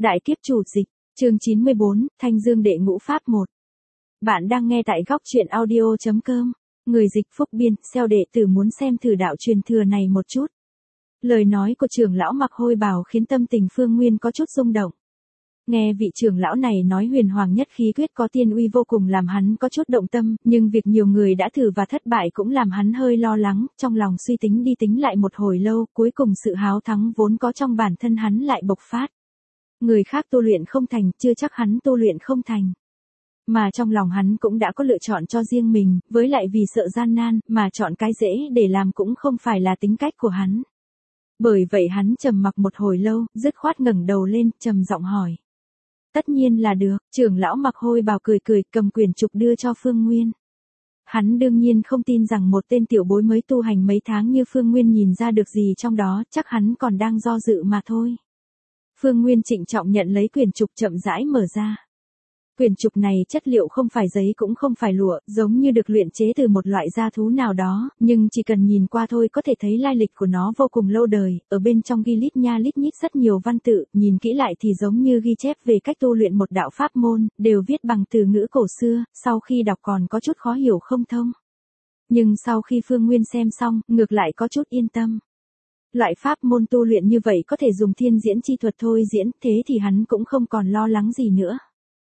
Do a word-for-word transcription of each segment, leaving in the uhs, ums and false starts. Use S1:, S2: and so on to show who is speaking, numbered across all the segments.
S1: Đại kiếp chủ dịch, chương chín mươi bốn, Thanh Dương đệ ngũ pháp một. Bạn đang nghe tại góc truyện audio.com. Người dịch phúc biên, xeo đệ tử muốn xem thử đạo truyền thừa này một chút. Lời nói của trưởng lão Mặc Hôi Bào khiến tâm tình Phương Nguyên có chút rung động. Nghe vị trưởng lão này nói huyền hoàng nhất khí quyết có tiên uy vô cùng làm hắn có chút động tâm, nhưng việc nhiều người đã thử và thất bại cũng làm hắn hơi lo lắng, trong lòng suy tính đi tính lại một hồi lâu, cuối cùng sự háo thắng vốn có trong bản thân hắn lại bộc phát. Người khác tu luyện không thành, chưa chắc hắn tu luyện không thành. Mà trong lòng hắn cũng đã có lựa chọn cho riêng mình, với lại vì sợ gian nan, mà chọn cái dễ để làm cũng không phải là tính cách của hắn. Bởi vậy hắn trầm mặc một hồi lâu, dứt khoát ngẩng đầu lên, trầm giọng hỏi. Tất nhiên là được, trưởng lão Mặc Hôi Bào cười cười, cầm quyển trục đưa cho Phương Nguyên. Hắn đương nhiên không tin rằng một tên tiểu bối mới tu hành mấy tháng như Phương Nguyên nhìn ra được gì trong đó, chắc hắn còn đang do dự mà thôi. Phương Nguyên trịnh trọng nhận lấy quyển trục chậm rãi mở ra. Quyển trục này chất liệu không phải giấy cũng không phải lụa, giống như được luyện chế từ một loại gia thú nào đó, nhưng chỉ cần nhìn qua thôi có thể thấy lai lịch của nó vô cùng lâu đời, ở bên trong ghi lít nha lít nhít rất nhiều văn tự, nhìn kỹ lại thì giống như ghi chép về cách tu luyện một đạo pháp môn, đều viết bằng từ ngữ cổ xưa, sau khi đọc còn có chút khó hiểu không thông. Nhưng sau khi Phương Nguyên xem xong, ngược lại có chút yên tâm. Loại pháp môn tu luyện như vậy có thể dùng thiên diễn chi thuật thôi diễn, thế thì hắn cũng không còn lo lắng gì nữa.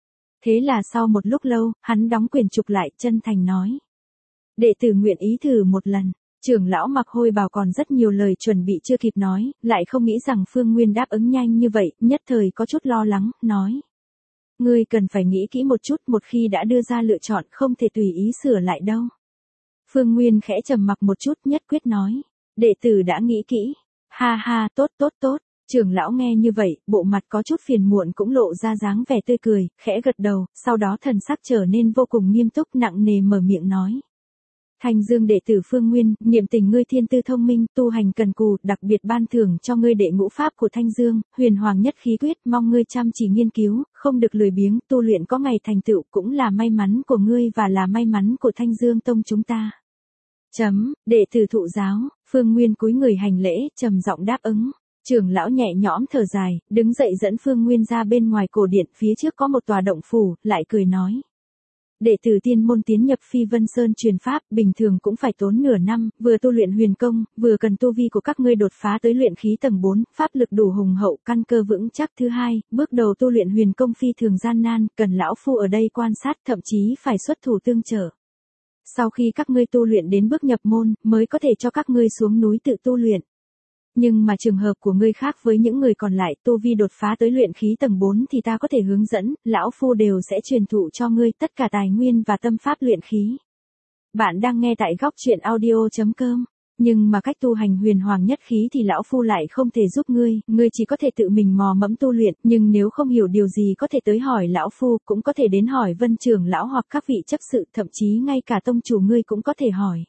S1: Thế là sau một lúc lâu, hắn đóng quyển trục lại, chân thành nói. Đệ tử nguyện ý thử một lần. Trưởng lão Mặc Hôi Bào còn rất nhiều lời chuẩn bị chưa kịp nói, lại không nghĩ rằng Phương Nguyên đáp ứng nhanh như vậy, nhất thời có chút lo lắng, nói. Ngươi cần phải nghĩ kỹ một chút, một khi đã đưa ra lựa chọn không thể tùy ý sửa lại đâu. Phương Nguyên khẽ trầm mặc một chút, nhất quyết nói. Đệ tử đã nghĩ kỹ. Ha ha, tốt tốt tốt. Trưởng lão nghe như vậy, bộ mặt có chút phiền muộn cũng lộ ra dáng vẻ tươi cười, khẽ gật đầu, sau đó thần sắc trở nên vô cùng nghiêm túc nặng nề mở miệng nói. Thanh Dương đệ tử Phương Nguyên, niệm tình ngươi thiên tư thông minh, tu hành cần cù, đặc biệt ban thưởng cho ngươi đệ ngũ pháp của Thanh Dương, huyền hoàng nhất khí quyết, mong ngươi chăm chỉ nghiên cứu, không được lười biếng, tu luyện có ngày thành tựu cũng là may mắn của ngươi và là may mắn của Thanh Dương tông chúng ta. Chấm, đệ tử thụ giáo, Phương Nguyên cúi người hành lễ, trầm giọng đáp ứng. Trưởng lão nhẹ nhõm thở dài, đứng dậy dẫn Phương Nguyên ra bên ngoài cổ điện, phía trước có một tòa động phủ, lại cười nói. Đệ tử tiên môn tiến nhập Phi Vân Sơn truyền pháp, bình thường cũng phải tốn nửa năm, vừa tu luyện huyền công, vừa cần tu vi của các ngươi đột phá tới luyện khí tầng bốn, pháp lực đủ hùng hậu, căn cơ vững chắc. Thứ hai, bước đầu tu luyện huyền công phi thường gian nan, cần lão phu ở đây quan sát, thậm chí phải xuất thủ tương trợ. Sau khi các ngươi tu luyện đến bước nhập môn, mới có thể cho các ngươi xuống núi tự tu luyện. Nhưng mà trường hợp của ngươi khác với những người còn lại, tu vi đột phá tới luyện khí tầng bốn thì ta có thể hướng dẫn, lão phu đều sẽ truyền thụ cho ngươi tất cả tài nguyên và tâm pháp luyện khí. Bạn đang nghe tại góc truyện audio.com. Nhưng mà cách tu hành huyền hoàng nhất khí thì lão phu lại không thể giúp ngươi, ngươi chỉ có thể tự mình mò mẫm tu luyện, nhưng nếu không hiểu điều gì có thể tới hỏi lão phu, cũng có thể đến hỏi Vân trưởng lão hoặc các vị chấp sự, thậm chí ngay cả tông chủ ngươi cũng có thể hỏi.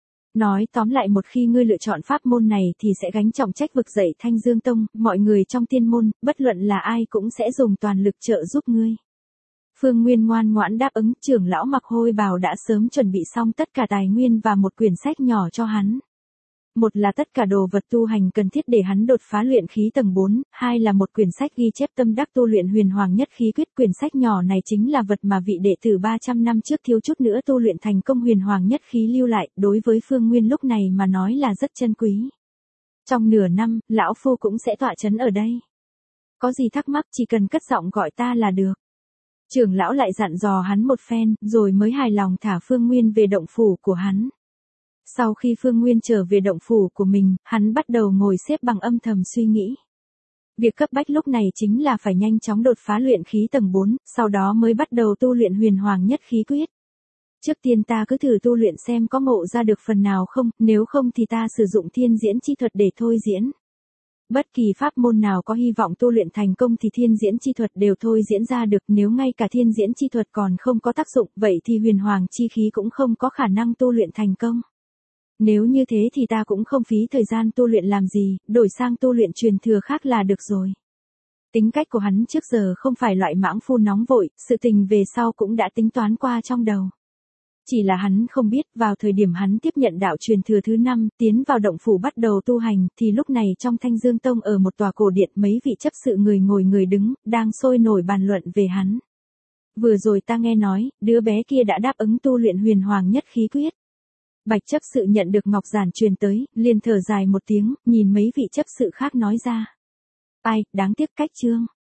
S1: Nói tóm lại, một khi ngươi lựa chọn pháp môn này thì sẽ gánh trọng trách vực dậy Thanh Dương tông, mọi người trong tiên môn, bất luận là ai cũng sẽ dùng toàn lực trợ giúp ngươi. Phương Nguyên ngoan ngoãn đáp ứng, trưởng lão Mặc Hôi Bào đã sớm chuẩn bị xong tất cả tài nguyên và một quyển sách nhỏ cho hắn. Một là tất cả đồ vật tu hành cần thiết để hắn đột phá luyện khí tầng bốn, hai là một quyển sách ghi chép tâm đắc tu luyện huyền hoàng nhất khí quyết. Quyển sách nhỏ này chính là vật mà vị đệ tử ba trăm năm trước thiếu chút nữa tu luyện thành công huyền hoàng nhất khí lưu lại, đối với Phương Nguyên lúc này mà nói là rất chân quý. Trong nửa năm, lão phu cũng sẽ tọa chấn ở đây. Có gì thắc mắc chỉ cần cất giọng gọi ta là được. Trưởng lão lại dặn dò hắn một phen, rồi mới hài lòng thả Phương Nguyên về động phủ của hắn. Sau khi Phương Nguyên trở về động phủ của mình, hắn bắt đầu ngồi xếp bằng âm thầm suy nghĩ. Việc cấp bách lúc này chính là phải nhanh chóng đột phá luyện khí tầng bốn, sau đó mới bắt đầu tu luyện huyền hoàng nhất khí quyết. Trước tiên ta cứ thử tu luyện xem có ngộ ra được phần nào không, nếu không thì ta sử dụng thiên diễn chi thuật để thôi diễn. Bất kỳ pháp môn nào có hy vọng tu luyện thành công thì thiên diễn chi thuật đều thôi diễn ra được, nếu ngay cả thiên diễn chi thuật còn không có tác dụng, vậy thì huyền hoàng chi khí cũng không có khả năng tu luyện thành công. Nếu như thế thì ta cũng không phí thời gian tu luyện làm gì, đổi sang tu luyện truyền thừa khác là được rồi. Tính cách của hắn trước giờ không phải loại mãng phu nóng vội, sự tình về sau cũng đã tính toán qua trong đầu. Chỉ là hắn không biết, vào thời điểm hắn tiếp nhận đạo truyền thừa thứ năm, tiến vào động phủ bắt đầu tu hành, thì lúc này trong Thanh Dương Tông ở một tòa cổ điện mấy vị chấp sự người ngồi người đứng, đang sôi nổi bàn luận về hắn. Vừa rồi ta nghe nói, đứa bé kia đã đáp ứng tu luyện huyền hoàng nhất khí quyết. Bạch chấp sự nhận được ngọc giản truyền tới, liền thở dài một tiếng, nhìn mấy vị chấp sự khác nói ra. Ai, đáng tiếc cách chương.